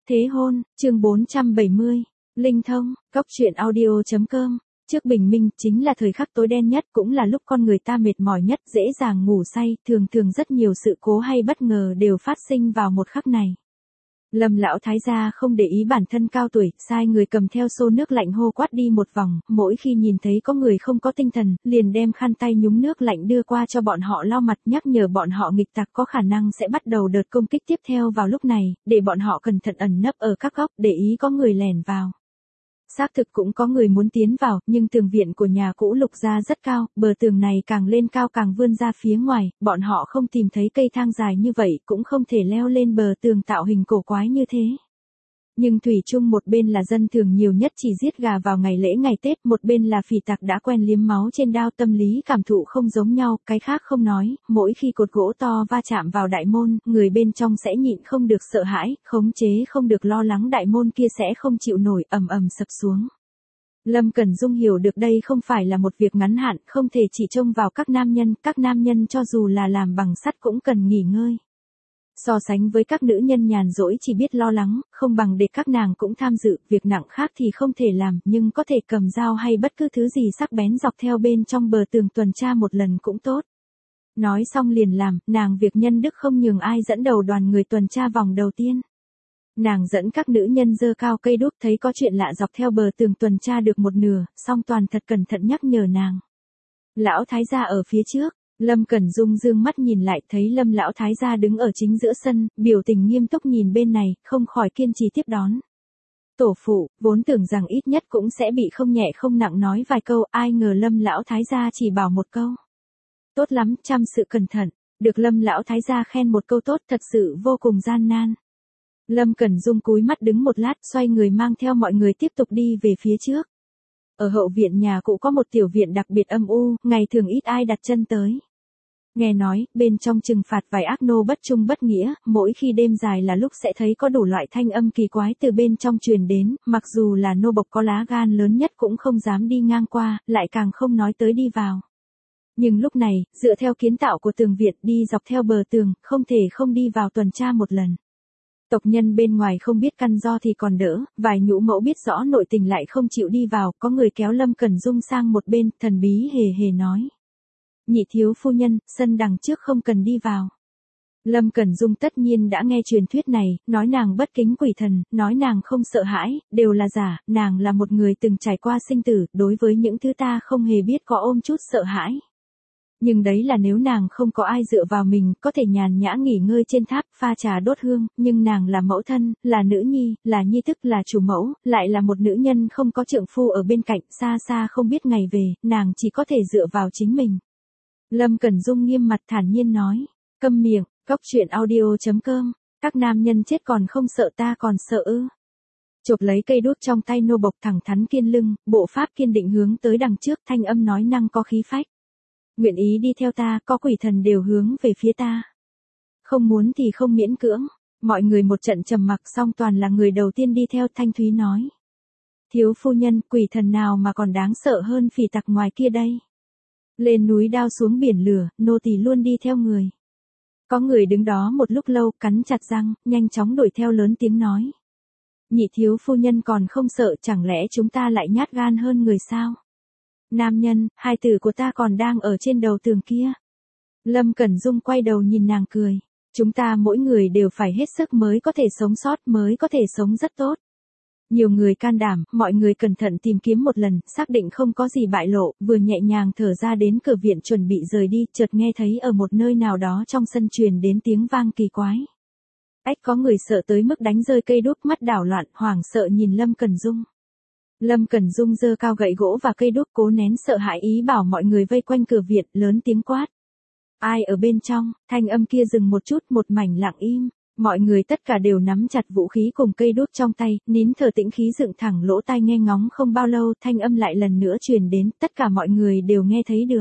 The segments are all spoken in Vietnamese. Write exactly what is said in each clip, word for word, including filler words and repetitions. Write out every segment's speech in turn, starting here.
Thế hôn, chương bốn trăm bảy mươi. Linh thông, cốc truyện audio.com. Trước bình minh chính là thời khắc tối đen nhất, cũng là lúc con người ta mệt mỏi nhất, dễ dàng ngủ say, thường thường rất nhiều sự cố hay bất ngờ đều phát sinh vào một khắc này. Lâm lão thái gia không để ý bản thân cao tuổi, sai người cầm theo xô nước lạnh hô quát đi một vòng, mỗi khi nhìn thấy có người không có tinh thần, liền đem khăn tay nhúng nước lạnh đưa qua cho bọn họ lau mặt, nhắc nhở bọn họ nghịch tặc có khả năng sẽ bắt đầu đợt công kích tiếp theo vào lúc này, để bọn họ cẩn thận ẩn nấp ở các góc, để ý có người lẻn vào. Xác thực cũng có người muốn tiến vào, nhưng tường viện của nhà cũ Lục gia rất cao, bờ tường này càng lên cao càng vươn ra phía ngoài, bọn họ không tìm thấy cây thang dài như vậy, cũng không thể leo lên bờ tường tạo hình cổ quái như thế. Nhưng thủy chung một bên là dân thường nhiều nhất chỉ giết gà vào ngày lễ ngày Tết, một bên là phỉ tặc đã quen liếm máu trên đao, tâm lý cảm thụ không giống nhau, cái khác không nói, mỗi khi cột gỗ to va chạm vào đại môn, người bên trong sẽ nhịn không được sợ hãi, khống chế không được lo lắng đại môn kia sẽ không chịu nổi, ầm ầm sập xuống. Lâm Cẩn Dung hiểu được đây không phải là một việc ngắn hạn, không thể chỉ trông vào các nam nhân, các nam nhân cho dù là làm bằng sắt cũng cần nghỉ ngơi. So sánh với các nữ nhân nhàn rỗi chỉ biết lo lắng, không bằng để các nàng cũng tham dự, việc nặng khác thì không thể làm, nhưng có thể cầm dao hay bất cứ thứ gì sắc bén dọc theo bên trong bờ tường tuần tra một lần cũng tốt. Nói xong liền làm, nàng việc nhân đức không nhường ai dẫn đầu đoàn người tuần tra vòng đầu tiên. Nàng dẫn các nữ nhân giơ cao cây đuốc, thấy có chuyện lạ dọc theo bờ tường tuần tra được một nửa, song toàn thật cẩn thận nhắc nhở nàng. Lão thái gia ở phía trước. Lâm Cẩn Dung dương mắt nhìn lại, thấy Lâm lão thái gia đứng ở chính giữa sân, biểu tình nghiêm túc nhìn bên này, không khỏi kiên trì tiếp đón. Tổ phụ, vốn tưởng rằng ít nhất cũng sẽ bị không nhẹ không nặng nói vài câu, ai ngờ Lâm lão thái gia chỉ bảo một câu. Tốt lắm, chăm sự cẩn thận, được Lâm lão thái gia khen một câu tốt, thật sự vô cùng gian nan. Lâm Cẩn Dung cúi mắt đứng một lát, xoay người mang theo mọi người tiếp tục đi về phía trước. Ở hậu viện nhà cũ có một tiểu viện đặc biệt âm u, ngày thường ít ai đặt chân tới. Nghe nói, bên trong trừng phạt vài ác nô bất trung bất nghĩa, mỗi khi đêm dài là lúc sẽ thấy có đủ loại thanh âm kỳ quái từ bên trong truyền đến, mặc dù là nô bộc có lá gan lớn nhất cũng không dám đi ngang qua, lại càng không nói tới đi vào. Nhưng lúc này, dựa theo kiến tạo của tường viện đi dọc theo bờ tường, không thể không đi vào tuần tra một lần. Tộc nhân bên ngoài không biết căn do thì còn đỡ, vài nhũ mẫu biết rõ nội tình lại không chịu đi vào, có người kéo Lâm Cẩn Dung sang một bên, thần bí hề hề nói. Nhị thiếu phu nhân, sân đằng trước không cần đi vào. Lâm Cẩn Dung tất nhiên đã nghe truyền thuyết này, nói nàng bất kính quỷ thần, nói nàng không sợ hãi, đều là giả, nàng là một người từng trải qua sinh tử, đối với những thứ ta không hề biết có ôm chút sợ hãi. Nhưng đấy là nếu nàng không có ai dựa vào mình, có thể nhàn nhã nghỉ ngơi trên tháp, pha trà đốt hương, nhưng nàng là mẫu thân, là nữ nhi, là nhi tức, là chủ mẫu, lại là một nữ nhân không có trượng phu ở bên cạnh, xa xa không biết ngày về, nàng chỉ có thể dựa vào chính mình. Lâm Cẩn Dung nghiêm mặt thản nhiên nói, câm miệng, cốc truyện audio.com, các nam nhân chết còn không sợ ta còn sợ ư. Chộp lấy cây đuốc trong tay nô bộc thẳng thắn kiên lưng, bộ pháp kiên định hướng tới đằng trước, thanh âm nói năng có khí phách. Nguyện ý đi theo ta, có quỷ thần đều hướng về phía ta. Không muốn thì không miễn cưỡng, mọi người một trận trầm mặc xong toàn là người đầu tiên đi theo. Thanh Thúy nói. Thiếu phu nhân, quỷ thần nào mà còn đáng sợ hơn phỉ tặc ngoài kia đây. Lên núi đao xuống biển lửa, nô tỳ luôn đi theo người. Có người đứng đó một lúc lâu, cắn chặt răng, nhanh chóng đuổi theo lớn tiếng nói. Nhị thiếu phu nhân còn không sợ, chẳng lẽ chúng ta lại nhát gan hơn người sao? Nam nhân, hai tử của ta còn đang ở trên đầu tường kia. Lâm Cẩn Dung quay đầu nhìn nàng cười. Chúng ta mỗi người đều phải hết sức mới có thể sống sót, mới có thể sống rất tốt. Nhiều người can đảm, mọi người cẩn thận tìm kiếm một lần, xác định không có gì bại lộ, vừa nhẹ nhàng thở ra đến cửa viện chuẩn bị rời đi, chợt nghe thấy ở một nơi nào đó trong sân truyền đến tiếng vang kỳ quái. Ách, có người sợ tới mức đánh rơi cây đuốc, mắt đảo loạn, hoảng sợ nhìn Lâm Cẩn Dung. Lâm Cẩn Dung giơ cao gậy gỗ và cây đuốc, cố nén sợ hãi ý bảo mọi người vây quanh cửa viện, lớn tiếng quát. Ai ở bên trong? Thanh âm kia dừng một chút, một mảnh lặng im. Mọi người tất cả đều nắm chặt vũ khí cùng cây đuốc trong tay, nín thở tĩnh khí dựng thẳng lỗ tai nghe ngóng. Không bao lâu, thanh âm lại lần nữa truyền đến, tất cả mọi người đều nghe thấy được.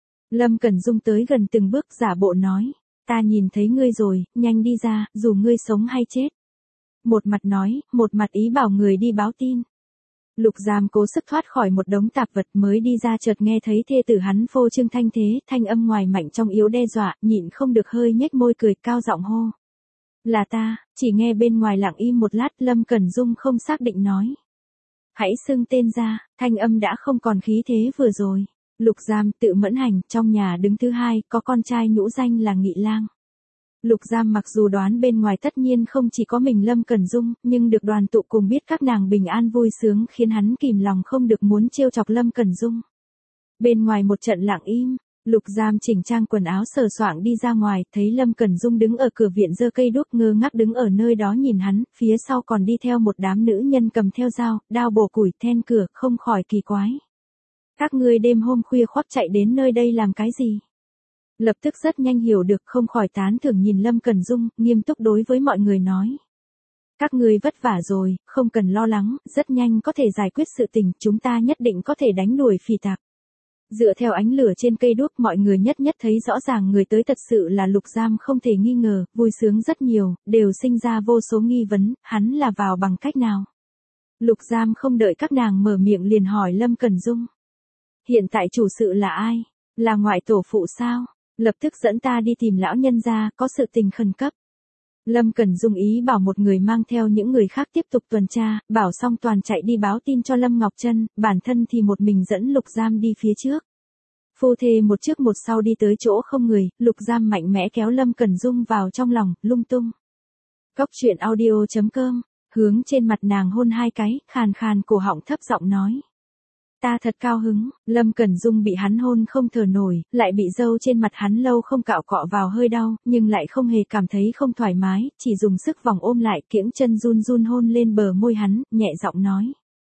Lâm Cẩn Dung tới gần từng bước, giả bộ nói. Ta nhìn thấy ngươi rồi, nhanh đi ra, dù ngươi sống hay chết. Một mặt nói, một mặt ý bảo người đi báo tin. Lục Giam cố sức thoát khỏi một đống tạp vật, mới đi ra chợt nghe thấy thê tử hắn phô trương thanh thế, thanh âm ngoài mạnh trong yếu đe dọa, nhịn không được hơi nhếch môi cười, cao giọng hô. Là ta, chỉ nghe bên ngoài lặng im một lát Lâm Cẩn Dung không xác định nói. Hãy xưng tên ra, thanh âm đã không còn khí thế vừa rồi. Lục Giam tự mẫn hành, trong nhà đứng thứ hai, có con trai nhũ danh là Nghị Lang. Lục Giam mặc dù đoán bên ngoài tất nhiên không chỉ có mình Lâm Cẩn Dung, nhưng được đoàn tụ cùng biết các nàng bình an vui sướng khiến hắn kìm lòng không được muốn trêu chọc Lâm Cẩn Dung. Bên ngoài một trận lặng im, Lục Giam chỉnh trang quần áo sờ soạng đi ra ngoài, thấy Lâm Cẩn Dung đứng ở cửa viện giơ cây đuốc ngơ ngác đứng ở nơi đó nhìn hắn, phía sau còn đi theo một đám nữ nhân cầm theo dao, đao bổ củi, then cửa, không khỏi kỳ quái. Các ngươi đêm hôm khuya khoắt chạy đến nơi đây làm cái gì? Lập tức rất nhanh hiểu được, không khỏi tán thưởng nhìn Lâm Cẩn Dung, nghiêm túc đối với mọi người nói. Các ngươi vất vả rồi, không cần lo lắng, rất nhanh có thể giải quyết sự tình, chúng ta nhất định có thể đánh đuổi phỉ tạc. Dựa theo ánh lửa trên cây đuốc mọi người nhất nhất thấy rõ ràng người tới thật sự là Lục Giam không thể nghi ngờ, vui sướng rất nhiều, đều sinh ra vô số nghi vấn, hắn là vào bằng cách nào? Lục Giam không đợi các nàng mở miệng liền hỏi Lâm Cẩn Dung. Hiện tại chủ sự là ai? Là ngoại tổ phụ sao? Lập tức dẫn ta đi tìm lão nhân gia, có sự tình khẩn cấp. Lâm Cẩn Dung ý bảo một người mang theo những người khác tiếp tục tuần tra, bảo xong toàn chạy đi báo tin cho Lâm Ngọc Trân, bản thân thì một mình dẫn Lục Giam đi phía trước. Phu thê một trước một sau đi tới chỗ không người, Lục Giam mạnh mẽ kéo Lâm Cẩn Dung vào trong lòng, lung tung. Cóc truyện audio chấm com, hướng trên mặt nàng hôn hai cái, khàn khàn cổ họng thấp giọng nói. Ta thật cao hứng, Lâm Cẩn Dung bị hắn hôn không thở nổi, lại bị dâu trên mặt hắn lâu không cạo cọ vào hơi đau, nhưng lại không hề cảm thấy không thoải mái, chỉ dùng sức vòng ôm lại, kiễng chân run run hôn lên bờ môi hắn, nhẹ giọng nói.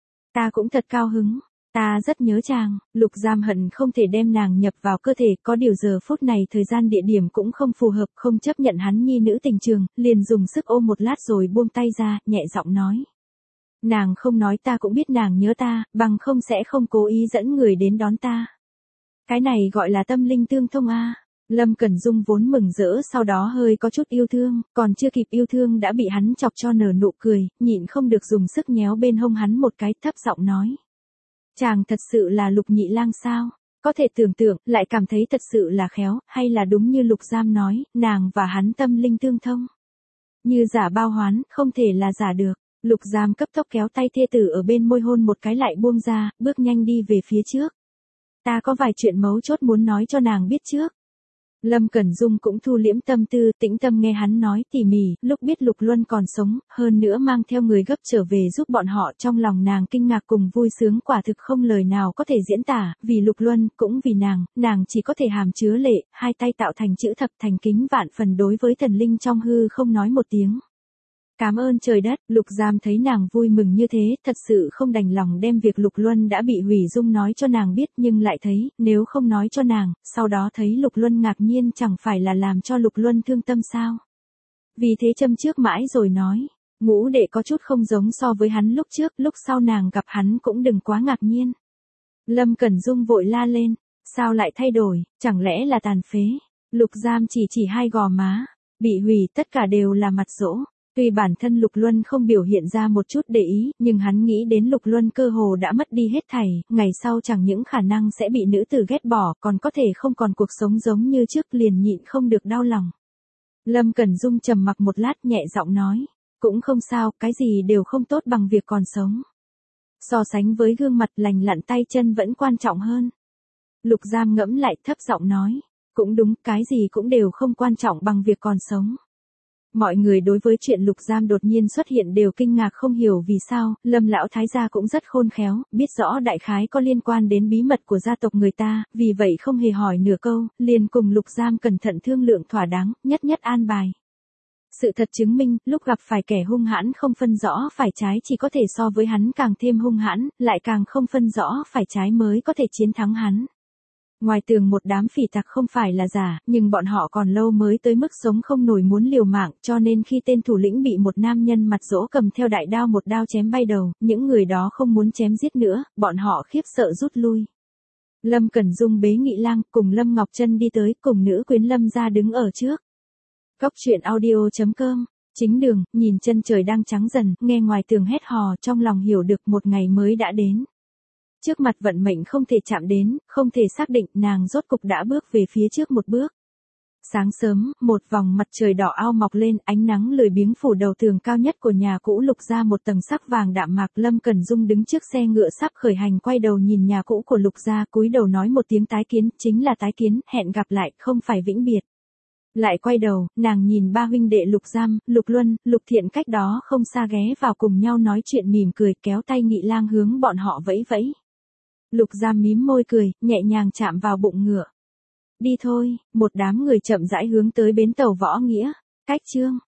Ta cũng thật cao hứng, ta rất nhớ chàng. Lục Giam hận không thể đem nàng nhập vào cơ thể, có điều giờ phút này thời gian địa điểm cũng không phù hợp, không chấp nhận hắn nhi nữ tình trường, liền dùng sức ôm một lát rồi buông tay ra, nhẹ giọng nói. Nàng không nói ta cũng biết nàng nhớ ta, bằng không sẽ không cố ý dẫn người đến đón ta. Cái này gọi là tâm linh tương thông a. Lâm Cẩn Dung vốn mừng rỡ sau đó hơi có chút yêu thương, còn chưa kịp yêu thương đã bị hắn chọc cho nở nụ cười, nhịn không được dùng sức nhéo bên hông hắn một cái, thấp giọng nói. Chàng thật sự là Lục Nhị Lang sao? Có thể tưởng tượng, lại cảm thấy thật sự là khéo, hay là đúng như Lục Giam nói, nàng và hắn tâm linh tương thông. Như giả bao hoán, không thể là giả được. Lục Giam cấp tốc kéo tay thê tử ở bên môi hôn một cái lại buông ra, bước nhanh đi về phía trước. Ta có vài chuyện mấu chốt muốn nói cho nàng biết trước. Lâm Cẩn Dung cũng thu liễm tâm tư, tĩnh tâm nghe hắn nói tỉ mỉ, lúc biết Lục Luân còn sống, hơn nữa mang theo người gấp trở về giúp bọn họ, trong lòng nàng kinh ngạc cùng vui sướng quả thực không lời nào có thể diễn tả, vì Lục Luân, cũng vì nàng, nàng chỉ có thể hàm chứa lệ, hai tay tạo thành chữ thập thành kính vạn phần đối với thần linh trong hư không nói một tiếng. Cảm ơn trời đất, Lục Giam thấy nàng vui mừng như thế, thật sự không đành lòng đem việc Lục Luân đã bị hủy dung nói cho nàng biết, nhưng lại thấy, nếu không nói cho nàng, sau đó thấy Lục Luân ngạc nhiên chẳng phải là làm cho Lục Luân thương tâm sao. Vì thế châm trước mãi rồi nói, ngũ đệ có chút không giống so với hắn lúc trước, lúc sau nàng gặp hắn cũng đừng quá ngạc nhiên. Lâm Cẩn Dung vội la lên, sao lại thay đổi, chẳng lẽ là tàn phế. Lục Giam chỉ chỉ hai gò má, bị hủy tất cả đều là mặt dỗ. Tuy bản thân Lục Luân không biểu hiện ra một chút để ý, nhưng hắn nghĩ đến Lục Luân cơ hồ đã mất đi hết thảy, ngày sau chẳng những khả năng sẽ bị nữ tử ghét bỏ, còn có thể không còn cuộc sống giống như trước, liền nhịn không được đau lòng. Lâm Cẩn Dung trầm mặc một lát nhẹ giọng nói, cũng không sao, cái gì đều không tốt bằng việc còn sống. So sánh với gương mặt lành lặn tay chân vẫn quan trọng hơn. Lục Giam ngẫm lại thấp giọng nói, cũng đúng, cái gì cũng đều không quan trọng bằng việc còn sống. Mọi người đối với chuyện Lục Giam đột nhiên xuất hiện đều kinh ngạc không hiểu vì sao, Lâm lão thái gia cũng rất khôn khéo, biết rõ đại khái có liên quan đến bí mật của gia tộc người ta, vì vậy không hề hỏi nửa câu, liền cùng Lục Giam cẩn thận thương lượng thỏa đáng, nhất nhất an bài. Sự thật chứng minh, lúc gặp phải kẻ hung hãn không phân rõ phải trái chỉ có thể so với hắn càng thêm hung hãn, lại càng không phân rõ phải trái mới có thể chiến thắng hắn. Ngoài tường một đám phỉ tặc không phải là giả, nhưng bọn họ còn lâu mới tới mức sống không nổi muốn liều mạng, cho nên khi tên thủ lĩnh bị một nam nhân mặt dỗ cầm theo đại đao một đao chém bay đầu, những người đó không muốn chém giết nữa, bọn họ khiếp sợ rút lui. Lâm Cẩn Dung bế Nghị Lang, cùng Lâm Ngọc Trân đi tới, cùng nữ quyến Lâm ra đứng ở trước. Cóc truyện audio chấm com, chính đường, nhìn chân trời đang trắng dần, nghe ngoài tường hét hò, trong lòng hiểu được một ngày mới đã đến. Trước mặt vận mệnh không thể chạm đến, không thể xác định, nàng rốt cục đã bước về phía trước một bước. Sáng sớm, một vòng mặt trời đỏ ao mọc lên, ánh nắng lười biếng phủ đầu tường cao nhất của nhà cũ Lục gia một tầng sắc vàng đạm mạc. Lâm Cẩn Dung đứng trước xe ngựa sắp khởi hành, quay đầu nhìn nhà cũ của Lục gia, cúi đầu nói một tiếng tái kiến, chính là tái kiến, hẹn gặp lại, không phải vĩnh biệt. Lại quay đầu, nàng nhìn ba huynh đệ Lục Giam, Lục Luân, Lục Thiện cách đó không xa ghé vào cùng nhau nói chuyện, mỉm cười, kéo tay Nghị Lang hướng bọn họ vẫy vẫy. Lục Giam mím môi cười, nhẹ nhàng chạm vào bụng ngựa. Đi thôi, một đám người chậm rãi hướng tới bến tàu Võ Nghĩa. Cách chương